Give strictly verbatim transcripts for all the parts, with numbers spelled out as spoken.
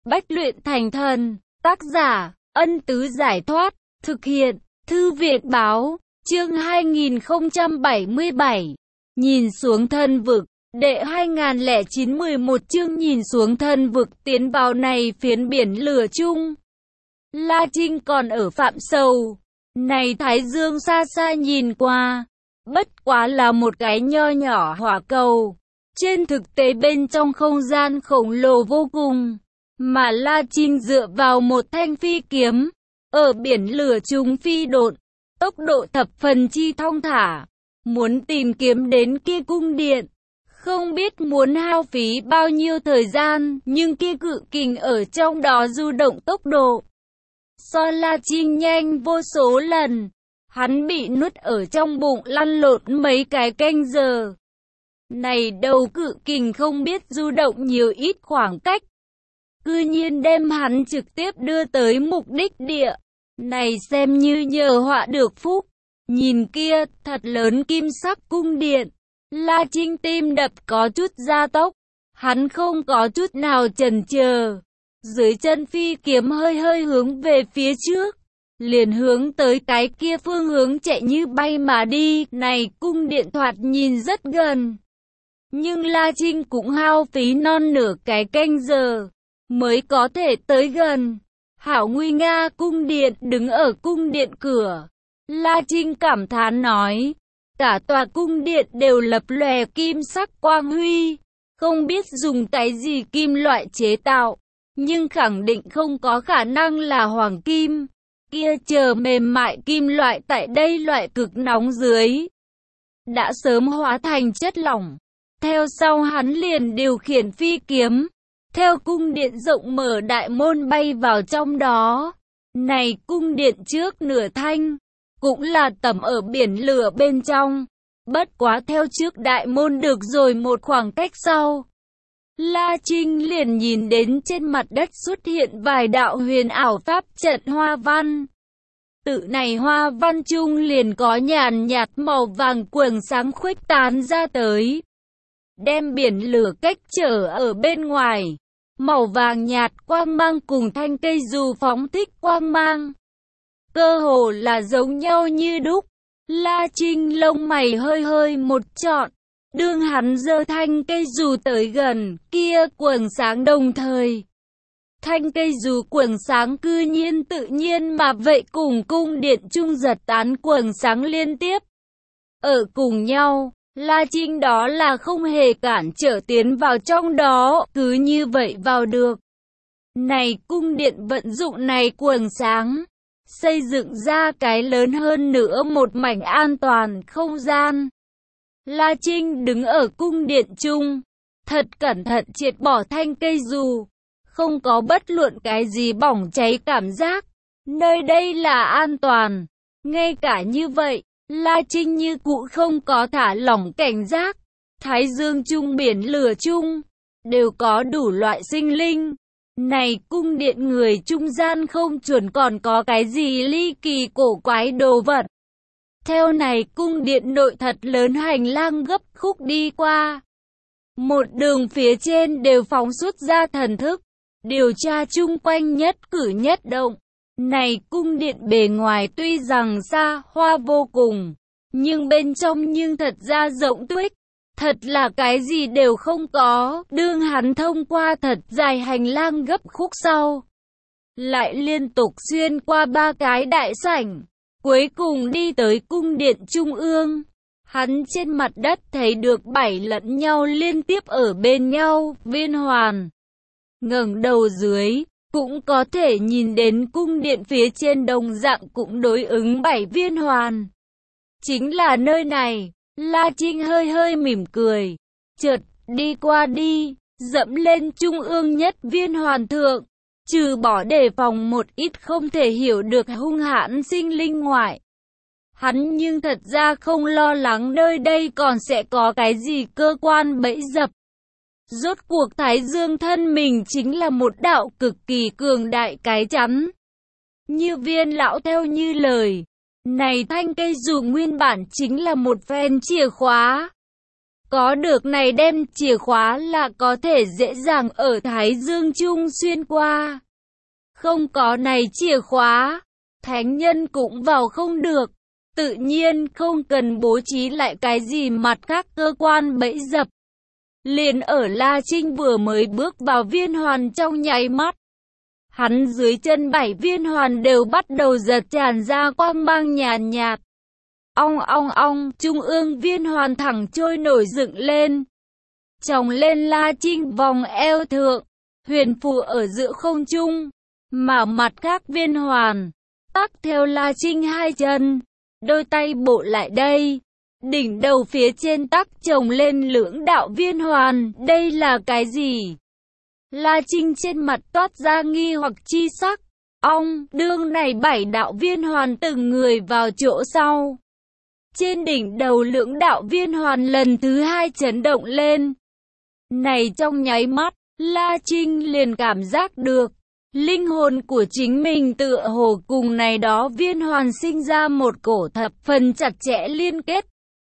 Bách luyện thành thần. Tác giả, Ân Tứ Giải Thoát. Thực hiện, Thư Việt Báo. Chương hai nghìn không trăm bảy mươi bảy. Nhìn xuống thân vực. Đệ hai nghìn lẻ chín mười một chương nhìn xuống thân vực tiến vào này phiến biển lửa chung. La Trinh còn ở Phạm Sầu. Này Thái Dương xa xa nhìn qua. Bất quá là một cái nho nhỏ hỏa cầu. Trên thực tế bên trong không gian khổng lồ vô cùng. Mà La Trinh dựa vào một thanh phi kiếm. Ở biển lửa chung phi độn. Tốc độ thập phần chi thong thả. Muốn tìm kiếm đến kia cung điện. Không biết muốn hao phí bao nhiêu thời gian. Nhưng kia cự kình ở trong đó du động tốc độ. So La Trinh nhanh vô số lần. Hắn bị nuốt ở trong bụng lăn lộn mấy cái canh giờ. Này đầu cự kình không biết du động nhiều ít khoảng cách. Cư nhiên đem hắn trực tiếp đưa tới mục đích địa. Này xem như nhờ họa được phúc. Nhìn kia, thật lớn kim sắc cung điện. La Trinh tim đập có chút gia tốc. Hắn không có chút nào chần chờ. Dưới chân phi kiếm hơi hơi hướng về phía trước. Liền hướng tới cái kia phương hướng chạy như bay mà đi. Này cung điện thoạt nhìn rất gần. Nhưng La Trinh cũng hao phí non nửa cái canh giờ. Mới có thể tới gần. Hảo nguy nga cung điện đứng ở cung điện cửa. La Trinh cảm thán nói. Cả tòa cung điện đều lập lòe kim sắc quang huy. Không biết dùng cái gì kim loại chế tạo. Nhưng khẳng định không có khả năng là hoàng kim. Kia chờ mềm mại kim loại tại đây loại cực nóng dưới. Đã sớm hóa thành chất lỏng. Theo sau hắn liền điều khiển phi kiếm. Theo cung điện rộng mở đại môn bay vào trong đó. Này cung điện trước nửa thanh. Cũng là tầm ở biển lửa bên trong. Bất quá theo trước đại môn được rồi một khoảng cách sau. La Trinh liền nhìn đến trên mặt đất xuất hiện vài đạo huyền ảo pháp trận hoa văn. Tự này hoa văn chung liền có nhàn nhạt màu vàng quầng sáng khuếch tán ra tới. Đem biển lửa cách trở ở bên ngoài. Màu vàng nhạt quang mang cùng thanh cây dù phóng thích quang mang. Cơ hồ là giống nhau như đúc. La Trinh lông mày hơi hơi một trọn. Đương hắn giơ thanh cây dù tới gần, kia quầng sáng đồng thời. Thanh cây dù quầng sáng cư nhiên tự nhiên mà vậy cùng cung điện trung giật tán quầng sáng liên tiếp. Ở cùng nhau, La Trinh đó là không hề cản trở tiến vào trong đó, cứ như vậy vào được. Này cung điện vận dụng này quầng sáng, xây dựng ra cái lớn hơn nữa một mảnh an toàn không gian. La Trinh đứng ở cung điện chung, thật cẩn thận triệt bỏ thanh cây dù, không có bất luận cái gì bỏng cháy cảm giác, nơi đây là an toàn. Ngay cả như vậy, La Trinh như cũ không có thả lỏng cảnh giác, Thái Dương chung biển lửa chung, đều có đủ loại sinh linh. Này cung điện người trung gian không chuẩn còn có cái gì ly kỳ cổ quái đồ vật. Theo này cung điện nội thật lớn hành lang gấp khúc đi qua. Một đường phía trên đều phóng xuất ra thần thức, điều tra chung quanh nhất cử nhất động. Này cung điện bề ngoài tuy rằng xa hoa vô cùng, nhưng bên trong nhưng thật ra rộng tuếch. Thật là cái gì đều không có. Đương hắn thông qua thật dài hành lang gấp khúc sau. Lại liên tục xuyên qua ba cái đại sảnh. Cuối cùng đi tới cung điện trung ương. Hắn trên mặt đất thấy được bảy lẫn nhau liên tiếp ở bên nhau, viên hoàn. Ngẩng đầu dưới, cũng có thể nhìn đến cung điện phía trên đồng dạng cũng đối ứng bảy viên hoàn. Chính là nơi này. La Trinh hơi hơi mỉm cười, chợt đi qua đi, dẫm lên trung ương nhất viên hoàn thượng, trừ bỏ đề phòng một ít không thể hiểu được hung hãn sinh linh ngoại. Hắn nhưng thật ra không lo lắng nơi đây còn sẽ có cái gì cơ quan bẫy dập. Rốt cuộc Thái Dương thân mình chính là một đạo cực kỳ cường đại cái chắn. Như Viên lão theo như lời. Này thanh cây dù nguyên bản chính là một phen chìa khóa. Có được này đem chìa khóa là có thể dễ dàng ở Thái Dương Trung xuyên qua. Không có này chìa khóa, thánh nhân cũng vào không được. Tự nhiên không cần bố trí lại cái gì mặt khác cơ quan bẫy dập. Liền ở La Trinh vừa mới bước vào viên hoàn trong nháy mắt. Hắn dưới chân bảy viên hoàn đều bắt đầu giật tràn ra quang mang nhàn nhạt. Ong ong ong, trung ương viên hoàn thẳng trôi nổi dựng lên. Chồng lên La Trinh vòng eo thượng, huyền phù ở giữa không trung. Mà mặt khác viên hoàn, tắc theo La Trinh hai chân, đôi tay bộ lại đây. Đỉnh đầu phía trên tắc chồng lên lưỡng đạo viên hoàn, đây là cái gì? La Trinh trên mặt toát ra nghi hoặc chi sắc. Ong, đương này bảy đạo viên hoàn từng người vào chỗ sau. Trên đỉnh đầu lưỡng đạo viên hoàn lần thứ hai chấn động lên. Này trong nháy mắt, La Trinh liền cảm giác được. Linh hồn của chính mình tựa hồ cùng này đó viên hoàn sinh ra một cổ thập phần chặt chẽ liên kết.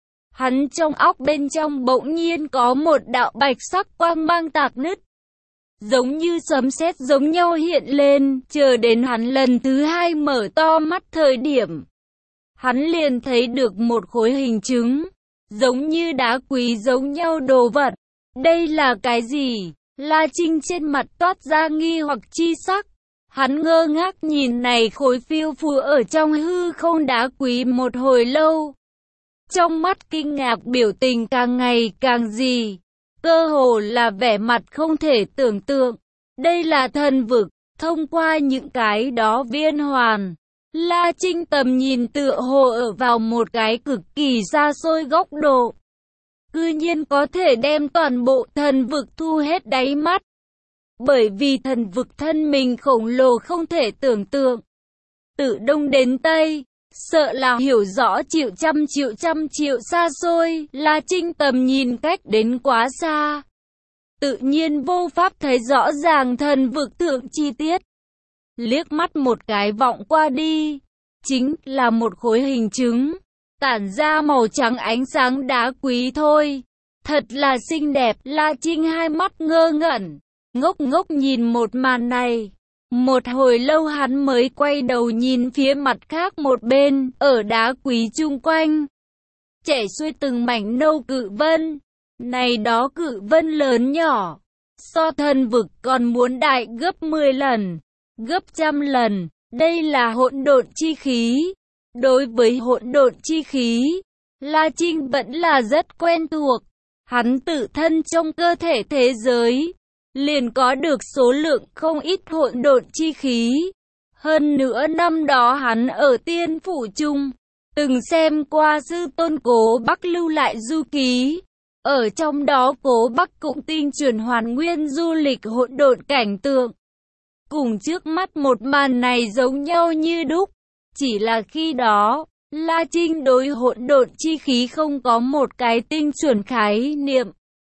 Hắn trong óc bên trong bỗng nhiên có một đạo bạch sắc quang mang tạc nứt. Giống như sấm sét giống nhau hiện lên, chờ đến hắn lần thứ hai mở to mắt thời điểm. Hắn liền thấy được một khối hình trứng, giống như đá quý giống nhau đồ vật. Đây là cái gì? La Trinh trên mặt toát ra nghi hoặc chi sắc. Hắn ngơ ngác nhìn này khối phiêu phù ở trong hư không đá quý một hồi lâu. Trong mắt kinh ngạc biểu tình càng ngày càng gì. Cơ hồ là vẻ mặt không thể tưởng tượng. Đây là thần vực, thông qua những cái đó viên hoàn. La Trinh tầm nhìn tựa hồ ở vào một cái cực kỳ xa xôi góc độ. Cư nhiên có thể đem toàn bộ thần vực thu hết đáy mắt. Bởi vì thần vực thân mình khổng lồ không thể tưởng tượng. Từ đông đến tây, sợ là hiểu rõ triệu trăm triệu trăm triệu xa xôi, La Trinh tầm nhìn cách đến quá xa. Tự nhiên vô pháp thấy rõ ràng thần vực thượng chi tiết. Liếc mắt một cái vọng qua đi, chính là một khối hình trứng, tản ra màu trắng ánh sáng đá quý thôi. Thật là xinh đẹp, La Trinh hai mắt ngơ ngẩn, ngốc ngốc nhìn một màn này. Một hồi lâu hắn mới quay đầu nhìn phía mặt khác một bên, ở đá quý chung quanh. Chảy xuôi từng mảnh nâu cự vân. Này đó cự vân lớn nhỏ, so thần vực còn muốn đại gấp mười lần, gấp trăm lần. Đây là hỗn độn chi khí. Đối với hỗn độn chi khí, La Trinh vẫn là rất quen thuộc. Hắn tự thân trong cơ thể thế giới liền có được số lượng không ít hỗn độn chi khí. Hơn nữa năm đó hắn ở Tiên Phủ Trung từng xem qua sư tôn Cố Bắc lưu lại du ký. Ở trong đó Cố Bắc cũng tinh truyền hoàn nguyên du lịch hỗn độn cảnh tượng. Cùng trước mắt một màn này giống nhau như đúc. Chỉ là khi đó, La Trinh đối hỗn độn chi khí không có một cái tinh chuẩn khái niệm.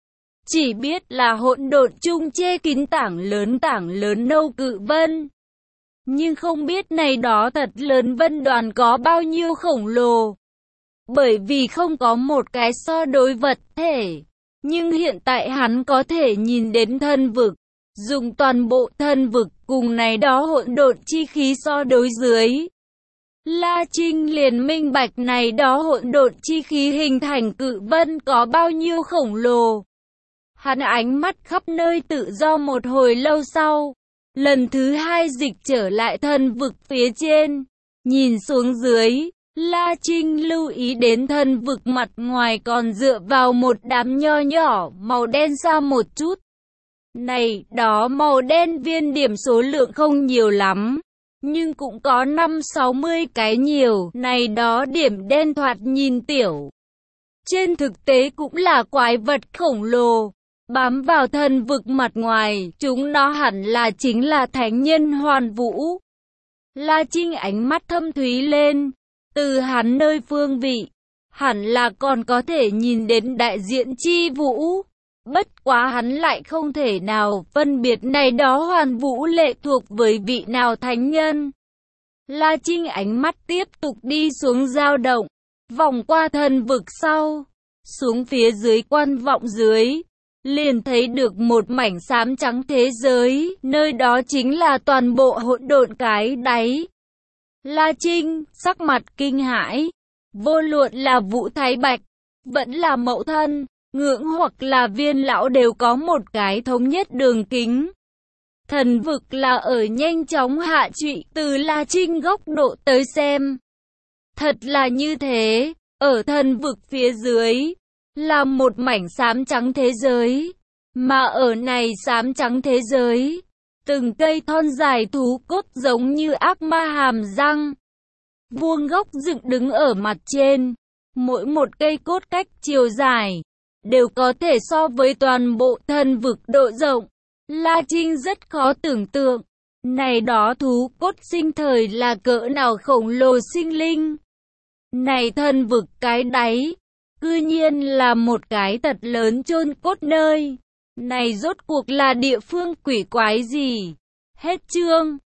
Chỉ biết là hỗn độn chung che kín tảng lớn tảng lớn nâu cự vân. Nhưng không biết này đó thật lớn vân đoàn có bao nhiêu khổng lồ. Bởi vì không có một cái so đối vật thể. Nhưng hiện tại hắn có thể nhìn đến thân vực. Dùng toàn bộ thân vực cùng này đó hỗn độn chi khí so đối dưới. La Trinh liền minh bạch này đó hỗn độn chi khí hình thành cự vân có bao nhiêu khổng lồ. Hắn ánh mắt khắp nơi tự do một hồi lâu sau. Lần thứ hai dịch trở lại thân vực phía trên. Nhìn xuống dưới, La Trinh lưu ý đến thân vực mặt ngoài còn dựa vào một đám nho nhỏ màu đen xa một chút. Này, đó màu đen viên điểm số lượng không nhiều lắm. Nhưng cũng có năm sáu mươi cái nhiều. Này đó điểm đen thoạt nhìn tiểu. Trên thực tế cũng là quái vật khổng lồ. Bám vào thân vực mặt ngoài, chúng nó hẳn là chính là thánh nhân hoàn vũ. La Trinh ánh mắt thâm thúy lên, từ hắn nơi phương vị, hẳn là còn có thể nhìn đến đại diện chi vũ. Bất quá hắn lại không thể nào phân biệt này đó hoàn vũ lệ thuộc với vị nào thánh nhân. La Trinh ánh mắt tiếp tục đi xuống dao động, vòng qua thần vực sau. xuống phía dưới quan vọng dưới, liền thấy được một mảnh xám trắng thế giới, nơi đó chính là toàn bộ hỗn độn cái đáy. La Trinh, sắc mặt kinh hãi, vô luận là Vũ Thái Bạch, vẫn là Mậu Thân, Ngưỡng hoặc là Viên lão đều có một cái thống nhất đường kính. Thần vực là ở nhanh chóng hạ trụy, từ La Trinh góc độ tới xem. Thật là như thế, ở thần vực phía dưới, là một mảnh xám trắng thế giới, mà ở này xám trắng thế giới, từng cây thon dài thú cốt giống như ác ma hàm răng, vuông góc dựng đứng ở mặt trên, mỗi một cây cốt cách chiều dài, đều có thể so với toàn bộ thần vực độ rộng. La Trinh rất khó tưởng tượng, này đó thú cốt sinh thời là cỡ nào khổng lồ sinh linh. Này thần vực cái đáy, cư nhiên là một cái thật lớn chôn cốt nơi. Này rốt cuộc là địa phương quỷ quái gì? Hết chương.